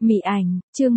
Mị ảnh, chương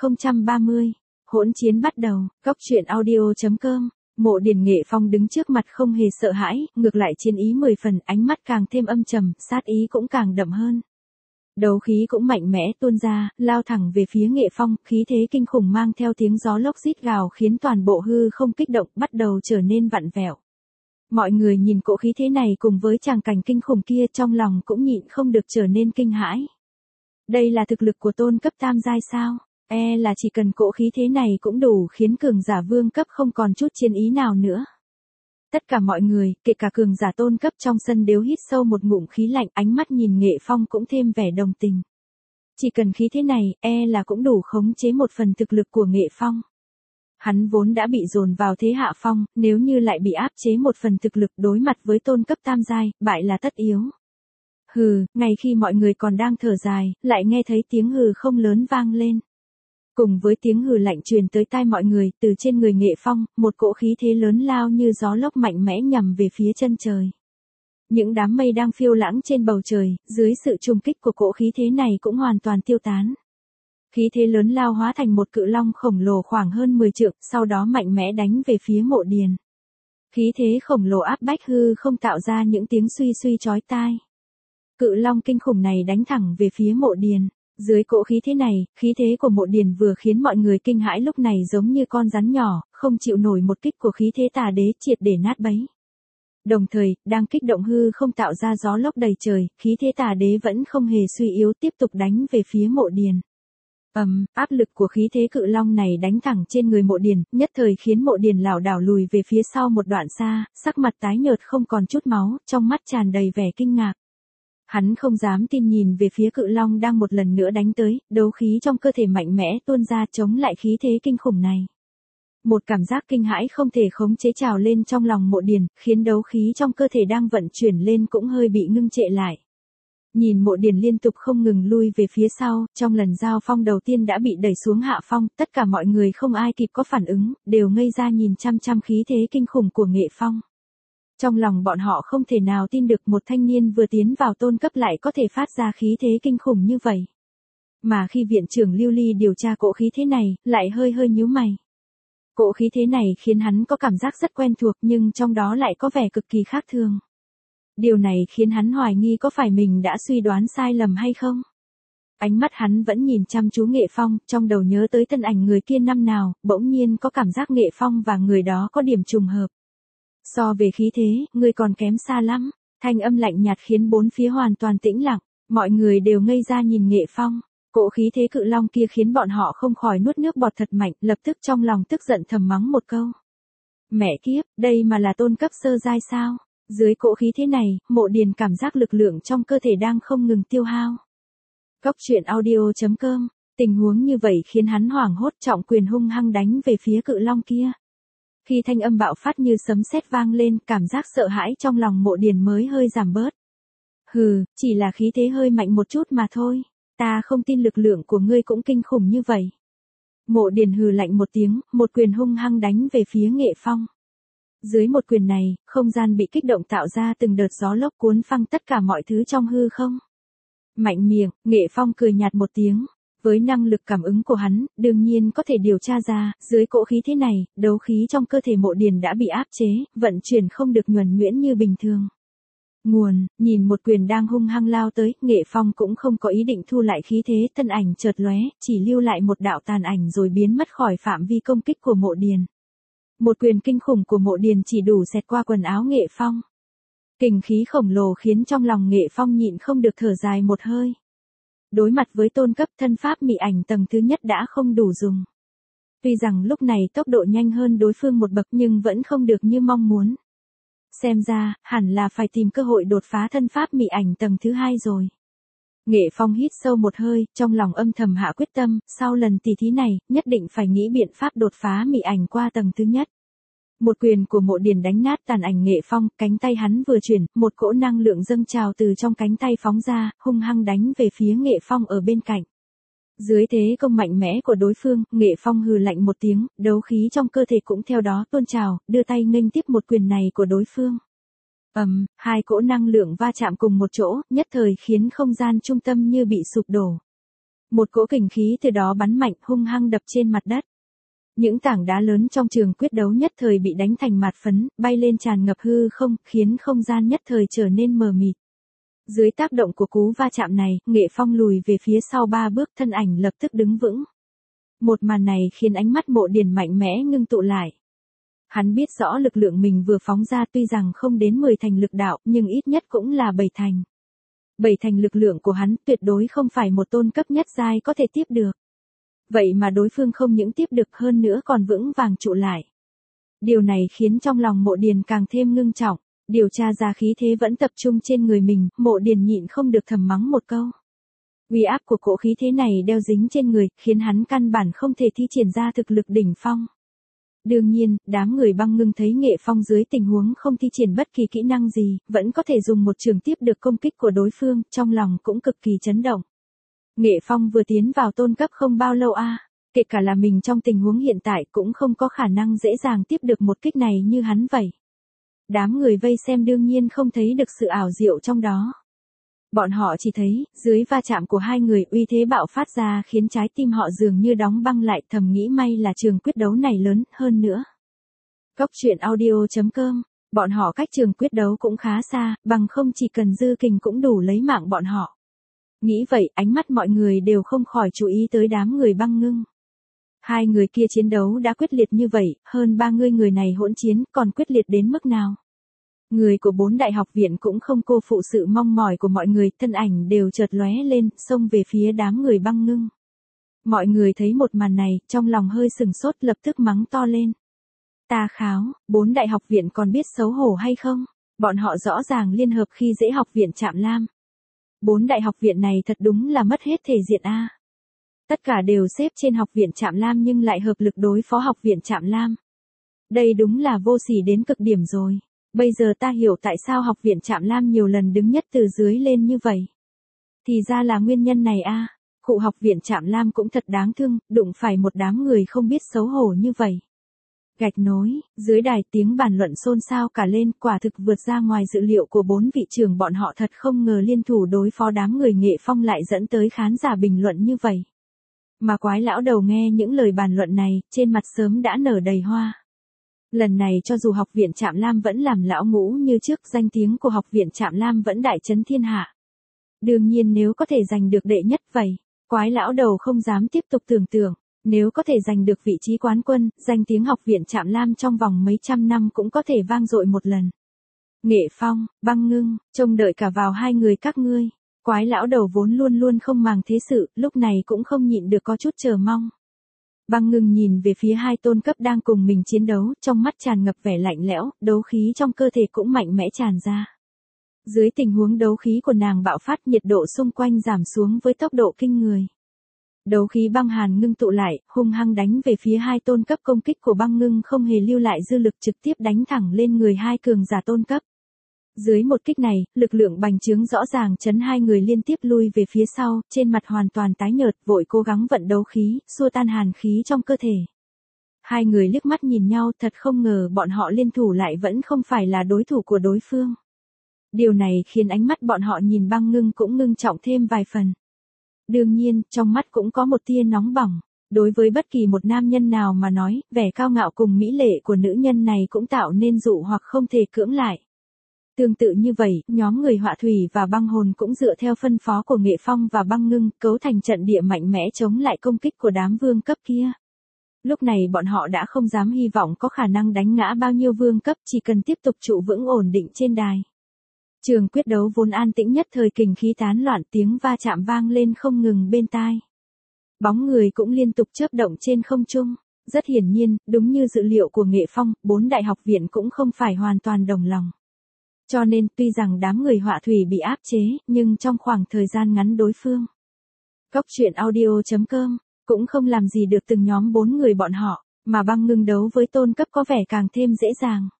1030, hỗn chiến bắt đầu, góc truyện audio.com. Mộ Điền Nghệ Phong đứng trước mặt không hề sợ hãi, ngược lại chiến ý 10 phần, ánh mắt càng thêm âm trầm, sát ý cũng càng đậm hơn. Đấu khí cũng mạnh mẽ tuôn ra, lao thẳng về phía Nghệ Phong, khí thế kinh khủng mang theo tiếng gió lốc rít gào khiến toàn bộ hư không kích động, bắt đầu trở nên vặn vẹo. Mọi người nhìn cỗ khí thế này cùng với tràng cảnh kinh khủng kia trong lòng cũng nhịn không được trở nên kinh hãi. Đây là thực lực của tôn cấp tam giai sao? Là chỉ cần cỗ khí thế này cũng đủ khiến cường giả vương cấp không còn chút chiến ý nào nữa. Tất cả mọi người, kể cả cường giả tôn cấp trong sân đều hít sâu một ngụm khí lạnh, ánh mắt nhìn Nghệ Phong cũng thêm vẻ đồng tình. Chỉ cần khí thế này, là cũng đủ khống chế một phần thực lực của Nghệ Phong. Hắn vốn đã bị dồn vào thế hạ phong, nếu như lại bị áp chế một phần thực lực đối mặt với tôn cấp tam giai, bại là tất yếu. Hừ, ngay khi mọi người còn đang thở dài, lại nghe thấy tiếng hừ không lớn vang lên. Cùng với tiếng hừ lạnh truyền tới tai mọi người, từ trên người Nghệ Phong, một cỗ khí thế lớn lao như gió lốc mạnh mẽ nhằm về phía chân trời. Những đám mây đang phiêu lãng trên bầu trời, dưới sự trùng kích của cỗ khí thế này cũng hoàn toàn tiêu tán. Khí thế lớn lao hóa thành một cự long khổng lồ khoảng hơn 10 trượng, sau đó mạnh mẽ đánh về phía Mộ Điền. Khí thế khổng lồ áp bách hư không tạo ra những tiếng suy suy chói tai. Cự long kinh khủng này đánh thẳng về phía Mộ Điền. Dưới cỗ khí thế này, khí thế của Mộ Điền vừa khiến mọi người kinh hãi lúc này giống như con rắn nhỏ, không chịu nổi một kích của khí thế tà đế triệt để nát bấy. Đồng thời, đang kích động hư không tạo ra gió lốc đầy trời, khí thế tà đế vẫn không hề suy yếu tiếp tục đánh về phía Mộ Điền. Áp lực của khí thế cự long này đánh thẳng trên người Mộ Điền, nhất thời khiến Mộ Điền lảo đảo lùi về phía sau một đoạn xa, sắc mặt tái nhợt không còn chút máu, trong mắt tràn đầy vẻ kinh ngạc. Hắn không dám tin nhìn về phía cự long đang một lần nữa đánh tới, đấu khí trong cơ thể mạnh mẽ tuôn ra chống lại khí thế kinh khủng này. Một cảm giác kinh hãi không thể khống chế trào lên trong lòng Mộ Điền, khiến đấu khí trong cơ thể đang vận chuyển lên cũng hơi bị ngưng trệ lại. Nhìn Mộ Điền liên tục không ngừng lui về phía sau, trong lần giao phong đầu tiên đã bị đẩy xuống hạ phong, tất cả mọi người không ai kịp có phản ứng, đều ngây ra nhìn chăm chăm khí thế kinh khủng của Nghệ Phong. Trong lòng bọn họ không thể nào tin được một thanh niên vừa tiến vào tôn cấp lại có thể phát ra khí thế kinh khủng như vậy. Mà khi viện trưởng Lưu Ly điều tra cỗ khí thế này, lại hơi nhíu mày. Cỗ khí thế này khiến hắn có cảm giác rất quen thuộc nhưng trong đó lại có vẻ cực kỳ khác thường. Điều này khiến hắn hoài nghi có phải mình đã suy đoán sai lầm hay không. Ánh mắt hắn vẫn nhìn chăm chú Nghệ Phong, trong đầu nhớ tới thân ảnh người kia năm nào, bỗng nhiên có cảm giác Nghệ Phong và người đó có điểm trùng hợp. So về khí thế, ngươi còn kém xa lắm. Thanh âm lạnh nhạt khiến bốn phía hoàn toàn tĩnh lặng, mọi người đều ngây ra nhìn Nghệ Phong. Cỗ khí thế cự long kia khiến bọn họ không khỏi nuốt nước bọt thật mạnh, lập tức trong lòng tức giận thầm mắng một câu. Mẹ kiếp, đây mà là tôn cấp sơ giai sao? Dưới cỗ khí thế này, Mộ Điền cảm giác lực lượng trong cơ thể đang không ngừng tiêu hao. Góc truyện audio.com, tình huống như vậy khiến hắn hoảng hốt, trọng quyền hung hăng đánh về phía cự long kia. Khi thanh âm bạo phát như sấm sét vang lên, cảm giác sợ hãi trong lòng Mộ Điền mới hơi giảm bớt. Hừ, chỉ là khí thế hơi mạnh một chút mà thôi, ta không tin lực lượng của ngươi cũng kinh khủng như vậy. Mộ Điền hừ lạnh một tiếng, một quyền hung hăng đánh về phía Nghệ Phong. Dưới một quyền này, không gian bị kích động tạo ra từng đợt gió lốc cuốn phăng tất cả mọi thứ trong hư không. Mạnh miệng, Nghệ Phong cười nhạt một tiếng. Với năng lực cảm ứng của hắn, đương nhiên có thể điều tra ra, dưới cỗ khí thế này, đấu khí trong cơ thể Mộ Điền đã bị áp chế, vận chuyển không được nhuần nhuyễn như bình thường. Nhìn một quyền đang hung hăng lao tới, Nghệ Phong cũng không có ý định thu lại khí thế, thân ảnh chợt lóe, chỉ lưu lại một đạo tàn ảnh rồi biến mất khỏi phạm vi công kích của Mộ Điền. Một quyền kinh khủng của Mộ Điền chỉ đủ xẹt qua quần áo Nghệ Phong. Kình khí khổng lồ khiến trong lòng Nghệ Phong nhịn không được thở dài một hơi. Đối mặt với tôn cấp thân pháp mị ảnh tầng thứ nhất đã không đủ dùng. Tuy rằng lúc này tốc độ nhanh hơn đối phương một bậc nhưng vẫn không được như mong muốn. Xem ra, hẳn là phải tìm cơ hội đột phá thân pháp mị ảnh tầng thứ hai rồi. Nghệ Phong hít sâu một hơi, trong lòng âm thầm hạ quyết tâm, sau lần tỉ thí này, nhất định phải nghĩ biện pháp đột phá mị ảnh qua tầng thứ nhất. Một quyền của Mộ Điền đánh nát tàn ảnh Nghệ Phong, cánh tay hắn vừa chuyển, một cỗ năng lượng dâng trào từ trong cánh tay phóng ra, hung hăng đánh về phía Nghệ Phong ở bên cạnh. Dưới thế công mạnh mẽ của đối phương, Nghệ Phong hừ lạnh một tiếng, đấu khí trong cơ thể cũng theo đó tuôn trào, đưa tay nghênh tiếp một quyền này của đối phương. Hai cỗ năng lượng va chạm cùng một chỗ, nhất thời khiến không gian trung tâm như bị sụp đổ. Một cỗ kình khí từ đó bắn mạnh hung hăng đập trên mặt đất. Những tảng đá lớn trong trường quyết đấu nhất thời bị đánh thành mạt phấn, bay lên tràn ngập hư không, khiến không gian nhất thời trở nên mờ mịt. Dưới tác động của cú va chạm này, Nghệ Phong lùi về phía sau 3 bước, thân ảnh lập tức đứng vững. Một màn này khiến ánh mắt Mộ Điền mạnh mẽ ngưng tụ lại. Hắn biết rõ lực lượng mình vừa phóng ra tuy rằng không đến 10 thành lực đạo, nhưng ít nhất cũng là 7 thành. 7 thành lực lượng của hắn tuyệt đối không phải một tôn cấp nhất giai có thể tiếp được. Vậy mà đối phương không những tiếp được hơn nữa còn vững vàng trụ lại. Điều này khiến trong lòng Mộ Điền càng thêm ngưng trọng. Điều tra ra khí thế vẫn tập trung trên người mình, Mộ Điền nhịn không được thầm mắng một câu. Uy áp của cỗ khí thế này đeo dính trên người, khiến hắn căn bản không thể thi triển ra thực lực đỉnh phong. Đương nhiên, đám người Băng Ngưng thấy Nghệ Phong dưới tình huống không thi triển bất kỳ kỹ năng gì, vẫn có thể dùng một trường tiếp được công kích của đối phương, trong lòng cũng cực kỳ chấn động. Nghệ Phong vừa tiến vào tôn cấp không bao lâu kể cả là mình trong tình huống hiện tại cũng không có khả năng dễ dàng tiếp được một kích này như hắn vậy. Đám người vây xem đương nhiên không thấy được sự ảo diệu trong đó. Bọn họ chỉ thấy, dưới va chạm của hai người uy thế bạo phát ra khiến trái tim họ dường như đóng băng lại, thầm nghĩ may là trường quyết đấu này lớn hơn nữa. Cốc truyện audio.com, bọn họ cách trường quyết đấu cũng khá xa, bằng không chỉ cần dư kình cũng đủ lấy mạng bọn họ. Nghĩ vậy, ánh mắt mọi người đều không khỏi chú ý tới đám người Băng Ngưng. Hai người kia chiến đấu đã quyết liệt như vậy, hơn 30 người này hỗn chiến, còn quyết liệt đến mức nào? Người của 4 đại học viện cũng không cô phụ sự mong mỏi của mọi người, thân ảnh đều chợt lóe lên, xông về phía đám người Băng Ngưng. Mọi người thấy một màn này, trong lòng hơi sừng sốt, lập tức mắng to lên. Ta kháo, 4 đại học viện còn biết xấu hổ hay không? Bọn họ rõ ràng liên hợp khi dễ học viện Trạm Lam. 4 đại học viện này thật đúng là mất hết thể diện Tất cả đều xếp trên học viện Trạm Lam nhưng lại hợp lực đối phó học viện Trạm Lam. Đây đúng là vô sỉ đến cực điểm rồi. Bây giờ ta hiểu tại sao học viện Trạm Lam nhiều lần đứng nhất từ dưới lên như vậy. Thì ra là nguyên nhân này Cụ học viện Trạm Lam cũng thật đáng thương, đụng phải một đám người không biết xấu hổ như vậy. Gạch nối, dưới đài tiếng bàn luận xôn xao cả lên, quả thực vượt ra ngoài dự liệu của 4 vị trưởng, bọn họ thật không ngờ liên thủ đối phó đám người Nghệ Phong lại dẫn tới khán giả bình luận như vậy. Mà Quái lão đầu nghe những lời bàn luận này, trên mặt sớm đã nở đầy hoa. Lần này cho dù học viện Trạm Lam vẫn làm lão ngũ như trước, danh tiếng của học viện Trạm Lam vẫn đại chấn thiên hạ. Đương nhiên nếu có thể giành được đệ nhất vậy, Quái lão đầu không dám tiếp tục tưởng tượng, nếu có thể giành được vị trí quán quân, danh tiếng học viện Trạm Lam trong vòng mấy trăm năm cũng có thể vang dội một lần. Nghệ Phong, Băng Ngưng, trông đợi cả vào hai người các ngươi. Quái lão đầu vốn luôn luôn không màng thế sự, lúc này cũng không nhịn được có chút chờ mong. Băng Ngưng nhìn về phía hai tôn cấp đang cùng mình chiến đấu, trong mắt tràn ngập vẻ lạnh lẽo, đấu khí trong cơ thể cũng mạnh mẽ tràn ra. Dưới tình huống đấu khí của nàng bạo phát, nhiệt độ xung quanh giảm xuống với tốc độ kinh người. Đấu khí băng hàn ngưng tụ lại, hung hăng đánh về phía hai tôn cấp, công kích của Băng Ngưng không hề lưu lại dư lực, trực tiếp đánh thẳng lên người hai cường giả tôn cấp. Dưới một kích này, lực lượng bành trướng rõ ràng chấn hai người liên tiếp lui về phía sau, trên mặt hoàn toàn tái nhợt, vội cố gắng vận đấu khí, xua tan hàn khí trong cơ thể. Hai người liếc mắt nhìn nhau, thật không ngờ bọn họ liên thủ lại vẫn không phải là đối thủ của đối phương. Điều này khiến ánh mắt bọn họ nhìn Băng Ngưng cũng ngưng trọng thêm vài phần. Đương nhiên, trong mắt cũng có một tia nóng bỏng. Đối với bất kỳ một nam nhân nào mà nói, vẻ cao ngạo cùng mỹ lệ của nữ nhân này cũng tạo nên dụ hoặc không thể cưỡng lại. Tương tự như vậy, nhóm người Họa Thủy và Băng Hồn cũng dựa theo phân phó của Nghệ Phong và Băng Ngưng, cấu thành trận địa mạnh mẽ chống lại công kích của đám vương cấp kia. Lúc này bọn họ đã không dám hy vọng có khả năng đánh ngã bao nhiêu vương cấp, chỉ cần tiếp tục trụ vững ổn định trên đài. Trường quyết đấu vốn an tĩnh nhất thời kình khí tán loạn, tiếng va chạm vang lên không ngừng bên tai. Bóng người cũng liên tục chớp động trên không trung. Rất hiển nhiên, đúng như dự liệu của Nghệ Phong, 4 đại học viện cũng không phải hoàn toàn đồng lòng. Cho nên, tuy rằng đám người Họa Thủy bị áp chế, nhưng trong khoảng thời gian ngắn đối phương. Cốc truyện audio.com, cũng không làm gì được từng nhóm 4 người bọn họ, mà Băng Ngưng đấu với tôn cấp có vẻ càng thêm dễ dàng.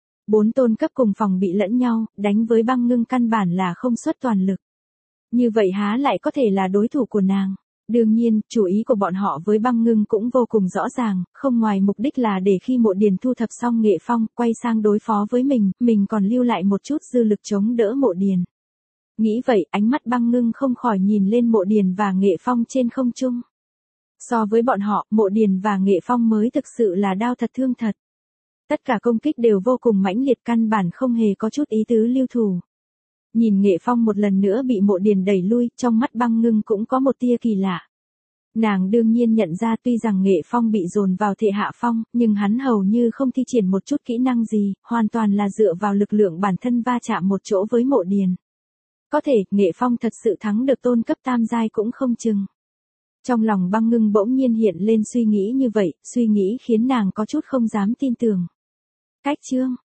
4 tôn cấp cùng phòng bị lẫn nhau, đánh với Băng Ngưng căn bản là không xuất toàn lực. Như vậy há lại có thể là đối thủ của nàng. Đương nhiên, chủ ý của bọn họ với Băng Ngưng cũng vô cùng rõ ràng, không ngoài mục đích là để khi Mộ Điền thu thập xong Nghệ Phong, quay sang đối phó với mình còn lưu lại một chút dư lực chống đỡ Mộ Điền. Nghĩ vậy, ánh mắt Băng Ngưng không khỏi nhìn lên Mộ Điền và Nghệ Phong trên không trung. So với bọn họ, Mộ Điền và Nghệ Phong mới thực sự là đao thật thương thật. Tất cả công kích đều vô cùng mãnh liệt, căn bản không hề có chút ý tứ lưu thủ. Nhìn Nghệ Phong một lần nữa bị Mộ Điền đẩy lui, trong mắt Băng Ngưng cũng có một tia kỳ lạ. Nàng đương nhiên nhận ra tuy rằng Nghệ Phong bị dồn vào thế hạ phong, nhưng hắn hầu như không thi triển một chút kỹ năng gì, hoàn toàn là dựa vào lực lượng bản thân va chạm một chỗ với Mộ Điền. Có thể, Nghệ Phong thật sự thắng được tôn cấp tam giai cũng không chừng. Trong lòng Băng Ngưng bỗng nhiên hiện lên suy nghĩ như vậy, suy nghĩ khiến nàng có chút không dám tin tưởng. Cách chương